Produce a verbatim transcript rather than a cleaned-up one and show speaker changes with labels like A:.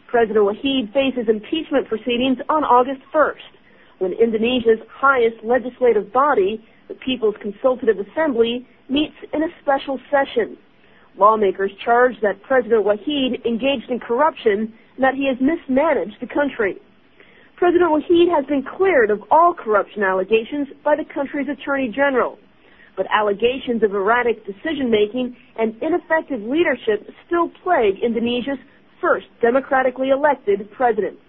A: President Wahid faces impeachment proceedings on August first, when Indonesia's highest legislative body, the People's Consultative Assembly, meets in a special session. Lawmakers charge that President Wahid engaged in corruption and that he has mismanaged the country. President Wahid has been cleared of all corruption allegations by the country's Attorney General, but allegations of erratic decision-making and ineffective leadership still plague Indonesia's first democratically elected president.